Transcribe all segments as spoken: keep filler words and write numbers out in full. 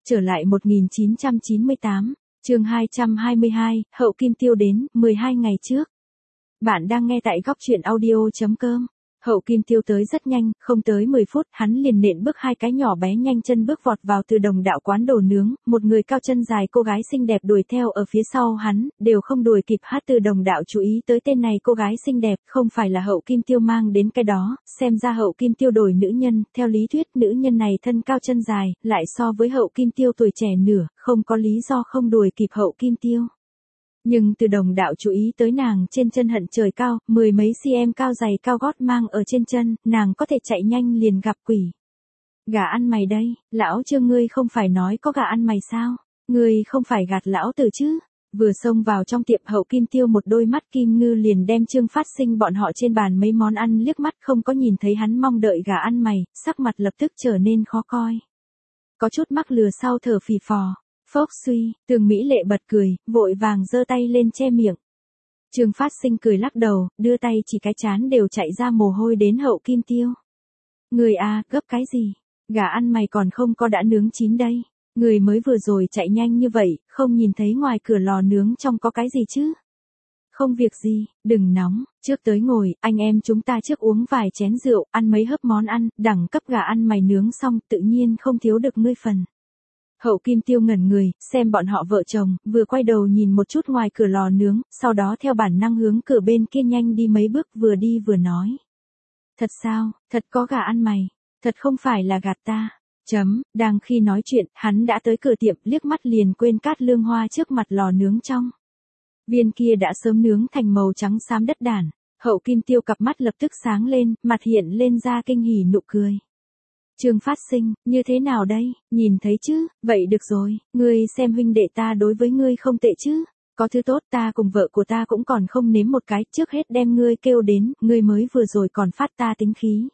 Trở lại một nghìn chín trăm chín mươi tám, chương hai trăm hai mươi hai, Hậu Kim Tiêu đến, mười hai ngày trước. Bạn đang nghe tại góc truyện audio chấm com. Hậu Kim Tiêu tới rất nhanh, không tới mười phút, hắn liền nện bước hai cái nhỏ bé nhanh chân bước vọt vào Từ Đồng đạo quán đồ nướng, một người cao chân dài cô gái xinh đẹp đuổi theo ở phía sau hắn, đều không đuổi kịp. Hát Từ Đồng đạo chú ý tới tên này cô gái xinh đẹp, không phải là Hậu Kim Tiêu mang đến cái đó, xem ra Hậu Kim Tiêu đổi nữ nhân, theo lý thuyết nữ nhân này thân cao chân dài, lại so với Hậu Kim Tiêu tuổi trẻ nửa, không có lý do không đuổi kịp Hậu Kim Tiêu. Nhưng Từ Đồng đạo chú ý tới nàng trên chân hận trời cao, mười mấy cm cao giày cao gót mang ở trên chân, nàng có thể chạy nhanh liền gặp quỷ. Gà ăn mày đây, lão Trương ngươi không phải nói có gà ăn mày sao, ngươi không phải gạt lão tử chứ. Vừa xông vào trong tiệm Hậu Kim Tiêu một đôi mắt kim ngư liền đem Trương Phát Sinh bọn họ trên bàn mấy món ăn liếc mắt, không có nhìn thấy hắn mong đợi gà ăn mày, sắc mặt lập tức trở nên khó coi. Có chút mắc lừa sau thở phì phò. Phốc suy, Tường Mỹ Lệ bật cười, vội vàng giơ tay lên che miệng. Trương Phát Sinh cười lắc đầu, đưa tay chỉ cái chán đều chạy ra mồ hôi đến Hậu Kim Tiêu. Người à, gấp cái gì? Gà ăn mày còn không có đã nướng chín đây. Người mới vừa rồi chạy nhanh như vậy, không nhìn thấy ngoài cửa lò nướng trong có cái gì chứ? Không việc gì, đừng nóng, trước tới ngồi, anh em chúng ta trước uống vài chén rượu, ăn mấy hớp món ăn, đẳng cấp gà ăn mày nướng xong, tự nhiên không thiếu được ngươi phần. Hậu Kim Tiêu ngẩn người, xem bọn họ vợ chồng, vừa quay đầu nhìn một chút ngoài cửa lò nướng, sau đó theo bản năng hướng cửa bên kia nhanh đi mấy bước, vừa đi vừa nói. Thật sao, thật có gà ăn mày, thật không phải là gạt ta. Chấm, đang khi nói chuyện, hắn đã tới cửa tiệm, liếc mắt liền quên cát lương hoa trước mặt lò nướng trong. Viên kia đã sớm nướng thành màu trắng xám đất đản. Hậu Kim Tiêu cặp mắt lập tức sáng lên, mặt hiện lên ra kinh hỉ nụ cười. Trương Phát Sinh, như thế nào đây, nhìn thấy chứ, vậy được rồi, ngươi xem huynh đệ ta đối với ngươi không tệ chứ, có thứ tốt ta cùng vợ của ta cũng còn không nếm một cái, trước hết đem ngươi kêu đến, ngươi mới vừa rồi còn phát ta tính khí.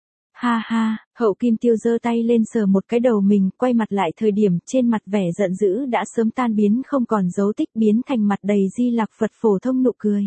Ha ha, Hậu Kim Tiêu giơ tay lên sờ một cái đầu mình, quay mặt lại thời điểm trên mặt vẻ giận dữ đã sớm tan biến không còn dấu tích, biến thành mặt đầy di lạc Phật phổ thông nụ cười.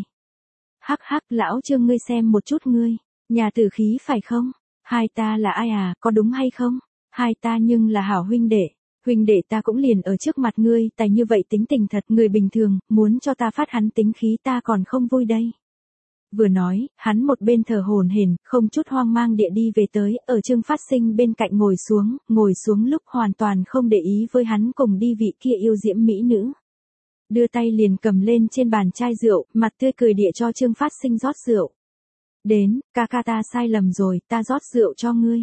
Hắc hắc, lão Trương ngươi xem một chút ngươi, nhà tử khí phải không? Hai ta là ai à, có đúng hay không? Hai ta nhưng là hảo huynh đệ, huynh đệ ta cũng liền ở trước mặt ngươi, tài như vậy tính tình thật, người bình thường, muốn cho ta phát hắn tính khí ta còn không vui đây. Vừa nói, hắn một bên thở hổn hển, không chút hoang mang địa đi về tới, ở Trương Phát Sinh bên cạnh ngồi xuống, ngồi xuống lúc hoàn toàn không để ý với hắn cùng đi vị kia yêu diễm mỹ nữ. Đưa tay liền cầm lên trên bàn chai rượu, mặt tươi cười địa cho Trương Phát Sinh rót rượu. Đến, ca ca ta sai lầm rồi, ta rót rượu cho ngươi.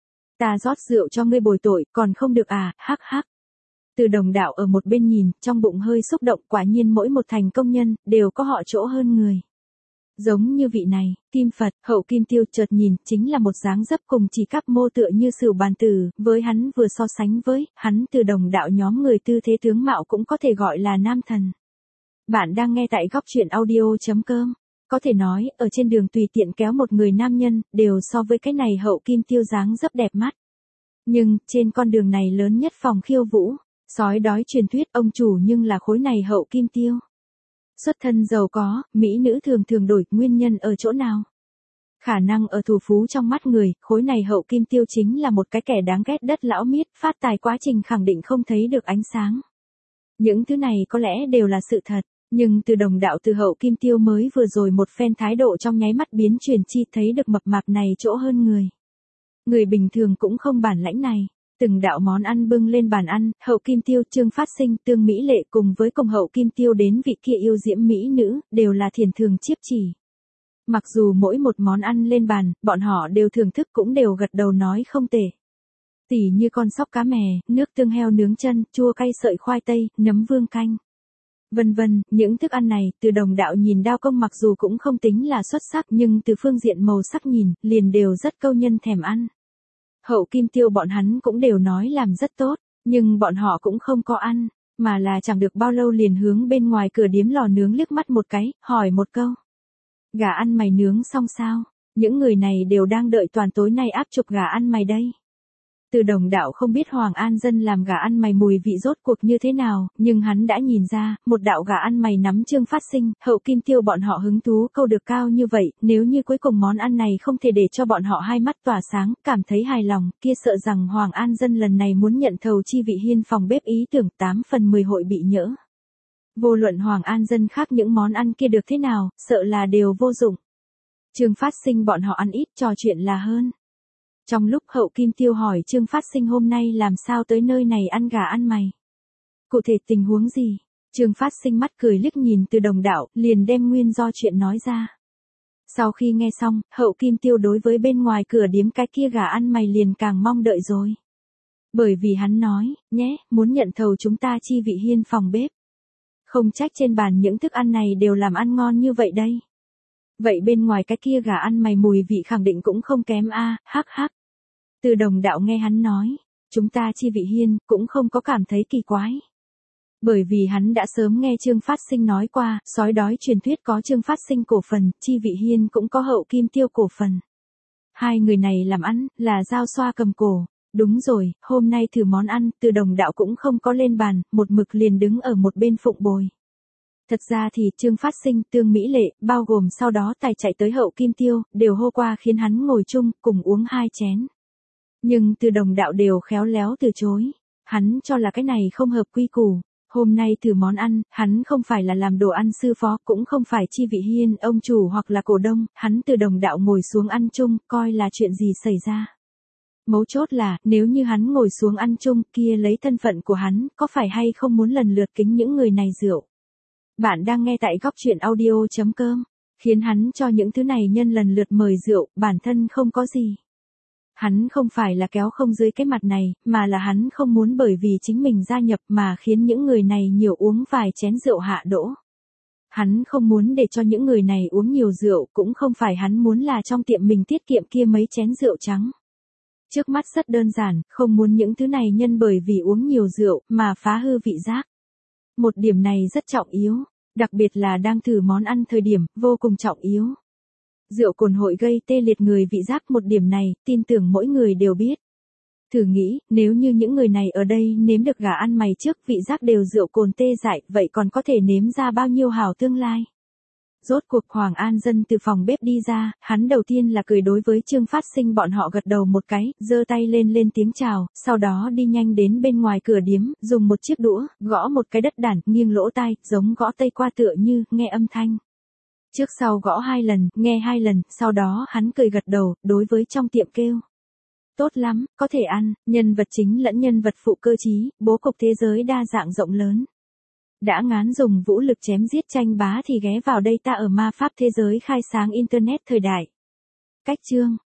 Ta rót rượu cho ngươi bồi tội, còn không được à, hắc hắc. Từ Đồng đạo ở một bên nhìn, trong bụng hơi xúc động, quả nhiên mỗi một thành công nhân, đều có họ chỗ hơn người. Giống như vị này, Kim Phật, Hậu Kim Tiêu chợt nhìn, chính là một dáng dấp cùng chỉ cắp mô tựa như Sửu Bàn Tử, với hắn vừa so sánh với, hắn Từ Đồng đạo nhóm người tư thế tướng mạo cũng có thể gọi là nam thần. Bạn đang nghe tại góc truyện audio chấm com. Có thể nói, ở trên đường tùy tiện kéo một người nam nhân, đều so với cái này Hậu Kim Tiêu dáng dấp đẹp mắt. Nhưng, trên con đường này lớn nhất phòng khiêu vũ, sói đói truyền thuyết ông chủ nhưng là khối này Hậu Kim Tiêu. Xuất thân giàu có, mỹ nữ thường thường đổi, nguyên nhân ở chỗ nào? Khả năng ở thủ phú trong mắt người, khối này Hậu Kim Tiêu chính là một cái kẻ đáng ghét đất lão miết, phát tài quá trình khẳng định không thấy được ánh sáng. Những thứ này có lẽ đều là sự thật. Nhưng Từ Đồng đạo từ Hậu Kim Tiêu mới vừa rồi một phen thái độ trong nháy mắt biến chuyển chi thấy được mập mạp này chỗ hơn người. Người bình thường cũng không bản lãnh này. Từng đạo món ăn bưng lên bàn ăn, Hậu Kim Tiêu, Trương Phát Sinh, Tương Mỹ Lệ cùng với cùng Hậu Kim Tiêu đến vị kia yêu diễm mỹ nữ, đều là thiền thường chiếp chỉ. Mặc dù mỗi một món ăn lên bàn, bọn họ đều thưởng thức cũng đều gật đầu nói không tệ. Tỉ như con sóc cá mè, nước tương heo nướng chân, chua cay sợi khoai tây, nấm vương canh. Vân vân, những thức ăn này, Từ Đồng đạo nhìn đao công mặc dù cũng không tính là xuất sắc nhưng từ phương diện màu sắc nhìn, liền đều rất câu nhân thèm ăn. Hậu Kim Tiêu bọn hắn cũng đều nói làm rất tốt, nhưng bọn họ cũng không có ăn, mà là chẳng được bao lâu liền hướng bên ngoài cửa điếm lò nướng liếc mắt một cái, hỏi một câu. Gà ăn mày nướng xong sao? Những người này đều đang đợi toàn tối nay áp chụp gà ăn mày đây. Từ Đồng Đạo không biết Hoàng An Dân làm gà ăn mày mùi vị rốt cuộc như thế nào, nhưng hắn đã nhìn ra, một đạo gà ăn mày nắm Trương Phát Sinh, Hậu Kim Tiêu bọn họ hứng thú câu được cao như vậy, nếu như cuối cùng món ăn này không thể để cho bọn họ hai mắt tỏa sáng, cảm thấy hài lòng, kia sợ rằng Hoàng An Dân lần này muốn nhận thầu chi vị hiên phòng bếp ý tưởng tám phần mười hội bị nhỡ. Vô luận Hoàng An Dân khác những món ăn kia được thế nào, sợ là đều vô dụng. Trương Phát Sinh bọn họ ăn ít trò chuyện là hơn. Trong lúc Hậu Kim Tiêu hỏi Trương Phát Sinh hôm nay làm sao tới nơi này ăn gà ăn mày. Cụ thể tình huống gì? Trương Phát Sinh mắt cười liếc nhìn Từ Đồng Đạo, liền đem nguyên do chuyện nói ra. Sau khi nghe xong, Hậu Kim Tiêu đối với bên ngoài cửa điếm cái kia gà ăn mày liền càng mong đợi rồi. Bởi vì hắn nói, nhé, muốn nhận thầu chúng ta chi vị hiên phòng bếp. Không trách trên bàn những thức ăn này đều làm ăn ngon như vậy đây. Vậy bên ngoài cái kia gà ăn mày mùi vị khẳng định cũng không kém a, hắc hắc. Từ Đồng Đạo nghe hắn nói, chúng ta chi vị hiên cũng không có cảm thấy kỳ quái. Bởi vì hắn đã sớm nghe Trương Phát Sinh nói qua, sói đói truyền thuyết có Trương Phát Sinh cổ phần, chi vị hiên cũng có Hậu Kim Tiêu cổ phần. Hai người này làm ăn, là giao xoa cầm cổ. Đúng rồi, hôm nay thử món ăn, Từ Đồng Đạo cũng không có lên bàn, một mực liền đứng ở một bên phụng bồi. Thật ra thì Trương Phát Sinh, Tương Mỹ Lệ, bao gồm sau đó tài chạy tới Hậu Kim Tiêu, đều hô qua khiến hắn ngồi chung, cùng uống hai chén. Nhưng Từ Đồng Đạo đều khéo léo từ chối. Hắn cho là cái này không hợp quy củ. Hôm nay thử món ăn, hắn không phải là làm đồ ăn sư phó, cũng không phải chi vị hiên, ông chủ hoặc là cổ đông, hắn Từ Đồng Đạo ngồi xuống ăn chung, coi là chuyện gì xảy ra. Mấu chốt là, nếu như hắn ngồi xuống ăn chung, kia lấy thân phận của hắn, có phải hay không muốn lần lượt kính những người này rượu. Bạn đang nghe tại góc truyện audio chấm com, khiến hắn cho những thứ này nhân lần lượt mời rượu, bản thân không có gì. Hắn không phải là kéo không dưới cái mặt này, mà là hắn không muốn bởi vì chính mình gia nhập mà khiến những người này nhiều uống vài chén rượu hạ đỗ. Hắn không muốn để cho những người này uống nhiều rượu, cũng không phải hắn muốn là trong tiệm mình tiết kiệm kia mấy chén rượu trắng. Trước mắt rất đơn giản, không muốn những thứ này nhân bởi vì uống nhiều rượu mà phá hư vị giác. Một điểm này rất trọng yếu, đặc biệt là đang thử món ăn thời điểm, vô cùng trọng yếu. Rượu cồn hội gây tê liệt người vị giác, một điểm này, tin tưởng mỗi người đều biết. Thử nghĩ, nếu như những người này ở đây nếm được gà ăn mày trước vị giác đều rượu cồn tê dại, vậy còn có thể nếm ra bao nhiêu hảo tương lai. Rốt cuộc Hoàng An Dân từ phòng bếp đi ra, hắn đầu tiên là cười đối với Trương Phát Sinh bọn họ gật đầu một cái, giơ tay lên lên tiếng chào, sau đó đi nhanh đến bên ngoài cửa điếm, dùng một chiếc đũa, gõ một cái đất đàn, nghiêng lỗ tai, giống gõ tây qua tựa như, nghe âm thanh. Trước sau gõ hai lần, nghe hai lần, sau đó hắn cười gật đầu, đối với trong tiệm kêu. Tốt lắm, có thể ăn, nhân vật chính lẫn nhân vật phụ cơ trí, bố cục thế giới đa dạng rộng lớn. Đã ngán dùng vũ lực chém giết tranh bá thì ghé vào đây ta ở ma pháp thế giới khai sáng Internet thời đại. Cách chương